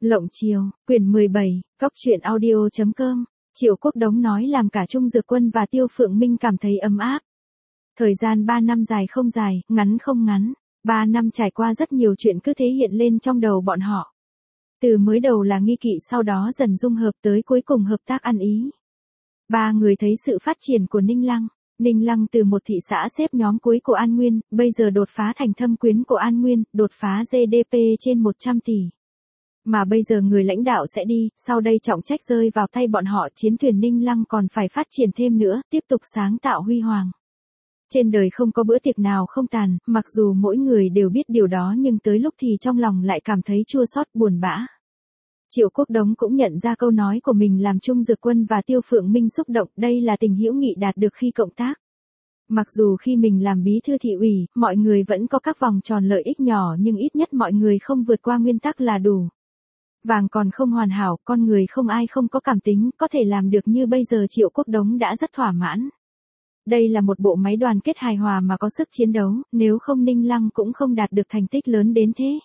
Lộng Chiều, quyển 17, Cóc truyện audio.com. Triệu Quốc Đống nói làm cả Trung Dược Quân và Tiêu Phượng Minh cảm thấy ấm áp. Thời gian 3 năm dài không dài, ngắn không ngắn. 3 năm trải qua rất nhiều chuyện cứ thế hiện lên trong đầu bọn họ. Từ mới đầu là nghi kỵ, sau đó dần dung hợp, tới cuối cùng hợp tác ăn ý. Ba người thấy sự phát triển của Ninh Lăng. Ninh Lăng từ một thị xã xếp nhóm cuối của An Nguyên, bây giờ đột phá thành thâm quyến của An Nguyên, đột phá GDP trên 100 tỷ. Mà bây giờ người lãnh đạo sẽ đi, sau đây trọng trách rơi vào tay bọn họ, chiến thuyền Ninh Lăng còn phải phát triển thêm nữa, tiếp tục sáng tạo huy hoàng. Trên đời không có bữa tiệc nào không tàn, mặc dù mỗi người đều biết điều đó nhưng tới lúc thì trong lòng lại cảm thấy chua xót buồn bã. Triệu Quốc Đống cũng nhận ra câu nói của mình làm Trung Dược Quân và Tiêu Phượng Minh xúc động, đây là tình hữu nghị đạt được khi cộng tác. Mặc dù khi mình làm bí thư thị ủy, mọi người vẫn có các vòng tròn lợi ích nhỏ nhưng ít nhất mọi người không vượt qua nguyên tắc là đủ. Vàng còn không hoàn hảo, con người không ai không có cảm tính, có thể làm được như bây giờ Triệu Quốc Đống đã rất thỏa mãn. Đây là một bộ máy đoàn kết hài hòa mà có sức chiến đấu, nếu không Ninh Lăng cũng không đạt được thành tích lớn đến thế.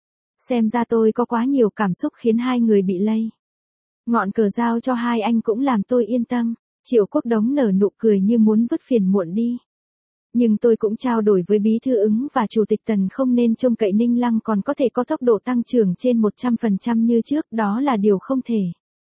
Xem ra tôi có quá nhiều cảm xúc khiến hai người bị lây. Ngọn cờ giao cho hai anh cũng làm tôi yên tâm. Triệu Quốc Đống nở nụ cười như muốn vứt phiền muộn đi. Nhưng tôi cũng trao đổi với Bí thư Ứng và Chủ tịch Tần không nên trông cậy Ninh Lăng còn có thể có tốc độ tăng trưởng trên 100% như trước, đó là điều không thể.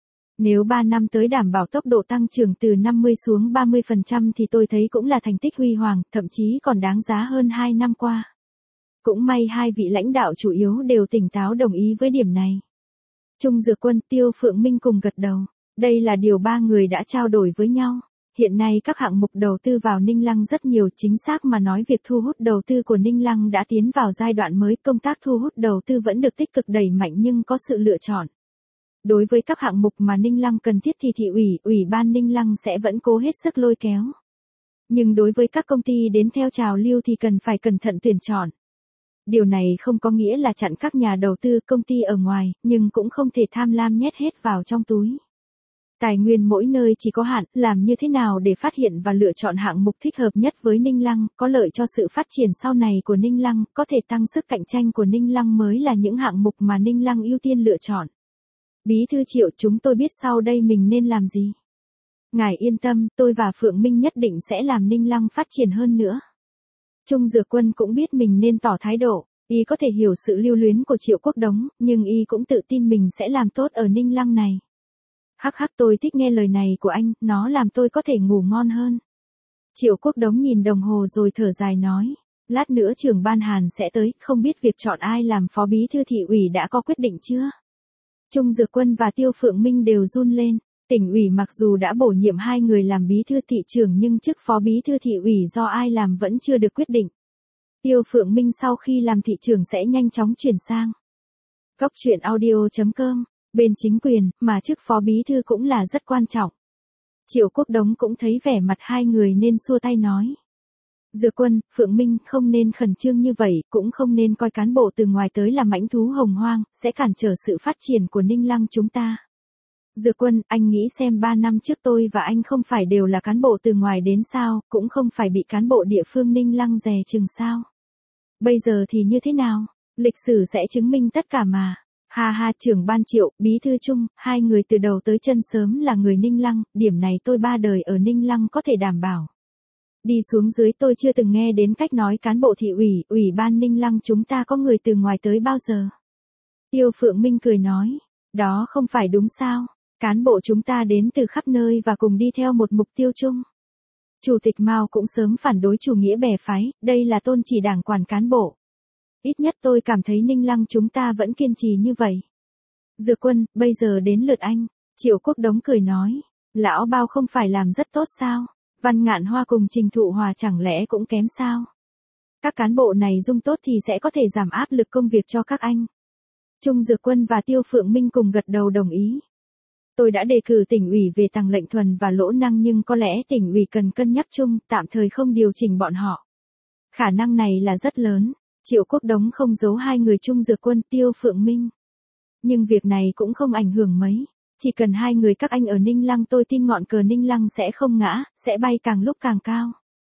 Nếu 3 năm tới đảm bảo tốc độ tăng trưởng từ 50 xuống 30% thì tôi thấy cũng là thành tích huy hoàng, thậm chí còn đáng giá hơn 2 năm qua. Cũng may hai vị lãnh đạo chủ yếu đều tỉnh táo đồng ý với điểm này. Trung Dược Quân, Tiêu Phượng Minh cùng gật đầu. Đây là điều ba người đã trao đổi với nhau. Hiện nay các hạng mục đầu tư vào Ninh Lăng rất nhiều, chính xác mà nói việc thu hút đầu tư của Ninh Lăng đã tiến vào giai đoạn mới, công tác thu hút đầu tư vẫn được tích cực đẩy mạnh nhưng có sự lựa chọn. Đối với các hạng mục mà Ninh Lăng cần thiết thì thị ủy ban Ninh Lăng sẽ vẫn cố hết sức lôi kéo. Nhưng đối với các công ty đến theo trào lưu thì cần phải cẩn thận tuyển chọn. Điều này không có nghĩa là chặn các nhà đầu tư công ty ở ngoài, nhưng cũng không thể tham lam nhét hết vào trong túi. Tài nguyên mỗi nơi chỉ có hạn, làm như thế nào để phát hiện và lựa chọn hạng mục thích hợp nhất với Ninh Lăng, có lợi cho sự phát triển sau này của Ninh Lăng, có thể tăng sức cạnh tranh của Ninh Lăng mới là những hạng mục mà Ninh Lăng ưu tiên lựa chọn. Bí thư Triệu, chúng tôi biết sau đây mình nên làm gì. Ngài yên tâm, tôi và Phượng Minh nhất định sẽ làm Ninh Lăng phát triển hơn nữa. Trung Dược Quân cũng biết mình nên tỏ thái độ, y có thể hiểu sự lưu luyến của Triệu Quốc Đống, nhưng y cũng tự tin mình sẽ làm tốt ở Ninh Lăng này. Hắc hắc, tôi thích nghe lời này của anh, nó làm tôi có thể ngủ ngon hơn. Triệu Quốc Đống nhìn đồng hồ rồi thở dài nói, lát nữa trưởng ban Hàn sẽ tới, không biết việc chọn ai làm phó bí thư thị ủy đã có quyết định chưa? Trung Dược Quân và Tiêu Phượng Minh đều run lên. Tỉnh ủy mặc dù đã bổ nhiệm hai người làm bí thư thị trưởng nhưng chức phó bí thư thị ủy do ai làm vẫn chưa được quyết định. Tiêu Phượng Minh sau khi làm thị trưởng sẽ nhanh chóng chuyển sang Cóc truyện audio.com, bên chính quyền, mà chức phó bí thư cũng là rất quan trọng. Triệu Quốc Đống cũng thấy vẻ mặt hai người nên xua tay nói. Dược Quân, Phượng Minh, không nên khẩn trương như vậy, cũng không nên coi cán bộ từ ngoài tới là mãnh thú hồng hoang, sẽ cản trở sự phát triển của Ninh Lăng chúng ta. Dược Quân, anh nghĩ xem 3 năm trước tôi và anh không phải đều là cán bộ từ ngoài đến sao, cũng không phải bị cán bộ địa phương Ninh Lăng dè chừng sao. Bây giờ thì như thế nào? Lịch sử sẽ chứng minh tất cả mà. Ha ha, trưởng ban Triệu, bí thư Trung, hai người từ đầu tới chân sớm là người Ninh Lăng, điểm này tôi 3 đời ở Ninh Lăng có thể đảm bảo. Đi xuống dưới tôi chưa từng nghe đến cách nói cán bộ thị ủy ban Ninh Lăng chúng ta có người từ ngoài tới bao giờ. Tiêu Phượng Minh cười nói, đó không phải đúng sao, cán bộ chúng ta đến từ khắp nơi và cùng đi theo một mục tiêu chung. Chủ tịch Mao cũng sớm phản đối chủ nghĩa bè phái, đây là tôn chỉ đảng quản cán bộ. Ít nhất tôi cảm thấy Ninh Lăng chúng ta vẫn kiên trì như vậy. Dược Quân, bây giờ đến lượt anh. Triệu Quốc Đống cười nói, lão Bao không phải làm rất tốt sao? Văn Ngạn Hoa cùng Trình Thụ Hòa chẳng lẽ cũng kém sao? Các cán bộ này dung tốt thì sẽ có thể giảm áp lực công việc cho các anh. Trung Dược Quân và Tiêu Phượng Minh cùng gật đầu đồng ý. Tôi đã đề cử tỉnh ủy về Tằng Lệnh Thuần và Lỗ Năng nhưng có lẽ tỉnh ủy cần cân nhắc chung, tạm thời không điều chỉnh bọn họ. Khả năng này là rất lớn. Triệu Quốc Đống không giấu hai người Trung Dược Quân, Tiêu Phượng Minh. Nhưng việc này cũng không ảnh hưởng mấy. Chỉ cần hai người các anh ở Ninh Lăng tôi tin ngọn cờ Ninh Lăng sẽ không ngã, sẽ bay càng lúc càng cao.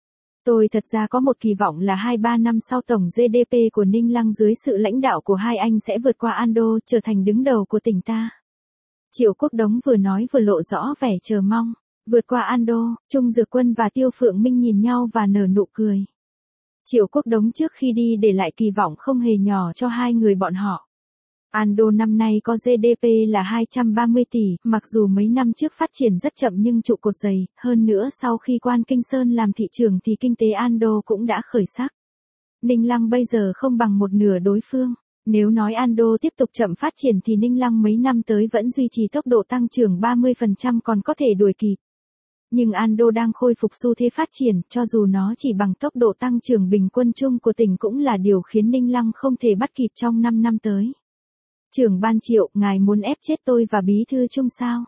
Tôi thật ra có một kỳ vọng là 2-3 năm sau tổng GDP của Ninh Lăng dưới sự lãnh đạo của hai anh sẽ vượt qua Ando, trở thành đứng đầu của tỉnh ta. Triệu Quốc Đống vừa nói vừa lộ rõ vẻ chờ mong. Vượt qua Ando, Trung Dược Quân và Tiêu Phượng Minh nhìn nhau và nở nụ cười. Triệu Quốc Đống trước khi đi để lại kỳ vọng không hề nhỏ cho hai người bọn họ. Ando năm nay có GDP là 230 tỷ, mặc dù mấy năm trước phát triển rất chậm nhưng trụ cột dày, hơn nữa sau khi Quan Kinh Sơn làm thị trường thì kinh tế Ando cũng đã khởi sắc. Ninh Lăng bây giờ không bằng một nửa đối phương. Nếu nói Ando tiếp tục chậm phát triển thì Ninh Lăng mấy năm tới vẫn duy trì tốc độ tăng trưởng 30% còn có thể đuổi kịp. Nhưng Ando đang khôi phục xu thế phát triển, cho dù nó chỉ bằng tốc độ tăng trưởng bình quân chung của tỉnh cũng là điều khiến Ninh Lăng không thể bắt kịp trong 5 năm tới. Trưởng ban Triệu, ngài muốn ép chết tôi và bí thư Trung sao?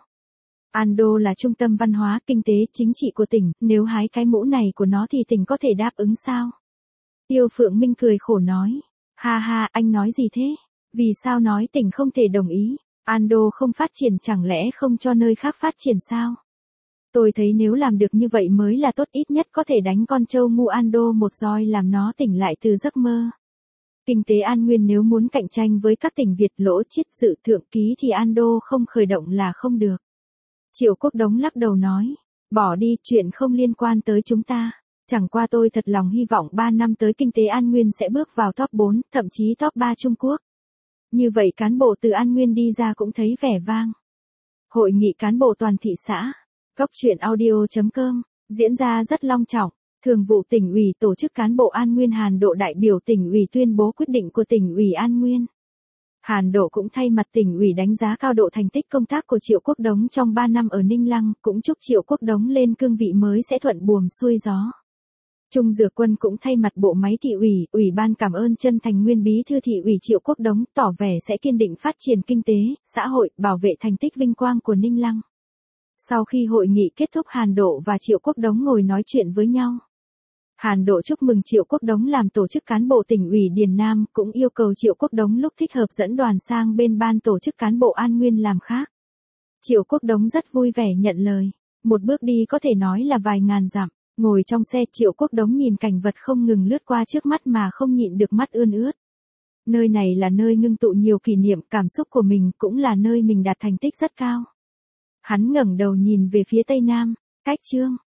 Ando là trung tâm văn hóa, kinh tế, chính trị của tỉnh, nếu hái cái mũ này của nó thì tỉnh có thể đáp ứng sao? Tiêu Phượng Minh cười khổ nói. Ha ha, anh nói gì thế? Vì sao nói tỉnh không thể đồng ý? Ando không phát triển chẳng lẽ không cho nơi khác phát triển sao? Tôi thấy nếu làm được như vậy mới là tốt, ít nhất có thể đánh con trâu ngu Ando một roi làm nó tỉnh lại từ giấc mơ. Kinh tế An Nguyên nếu muốn cạnh tranh với các tỉnh Việt lỗ chiết dự thượng ký thì Ando không khởi động là không được. Triệu Quốc Đống lắc đầu nói, bỏ đi, chuyện không liên quan tới chúng ta. Chẳng qua tôi thật lòng hy vọng 3 năm tới kinh tế An Nguyên sẽ bước vào top 4, thậm chí top 3 Trung Quốc. Như vậy cán bộ từ An Nguyên đi ra cũng thấy vẻ vang. Hội nghị cán bộ toàn thị xã, Góc truyện audio.com, diễn ra rất long trọng. Thường vụ tỉnh ủy tổ chức cán bộ An Nguyên Hàn Độ đại biểu tỉnh ủy tuyên bố quyết định của tỉnh ủy An Nguyên. Hàn Độ cũng thay mặt tỉnh ủy đánh giá cao độ thành tích công tác của Triệu Quốc Đống trong 3 năm ở Ninh Lăng, cũng chúc Triệu Quốc Đống lên cương vị mới sẽ thuận buồm xuôi gió. Trung Dược Quân cũng thay mặt bộ máy thị ủy, ủy ban cảm ơn chân thành nguyên bí thư thị ủy Triệu Quốc Đống, tỏ vẻ sẽ kiên định phát triển kinh tế, xã hội, bảo vệ thành tích vinh quang của Ninh Lăng. Sau khi hội nghị kết thúc, Hàn Độ và Triệu Quốc Đống ngồi nói chuyện với nhau. Hàn Độ chúc mừng Triệu Quốc Đống làm tổ chức cán bộ tỉnh ủy Điền Nam, cũng yêu cầu Triệu Quốc Đống lúc thích hợp dẫn đoàn sang bên ban tổ chức cán bộ An Nguyên làm khác. Triệu Quốc Đống rất vui vẻ nhận lời. Một bước đi có thể nói là vài ngàn dặm. Ngồi trong xe, Triệu Quốc Đống nhìn cảnh vật không ngừng lướt qua trước mắt mà không nhịn được mắt ươn ướt. Nơi này là nơi ngưng tụ nhiều kỷ niệm, cảm xúc của mình, cũng là nơi mình đạt thành tích rất cao. Hắn ngẩng đầu nhìn về phía Tây Nam, cách Chương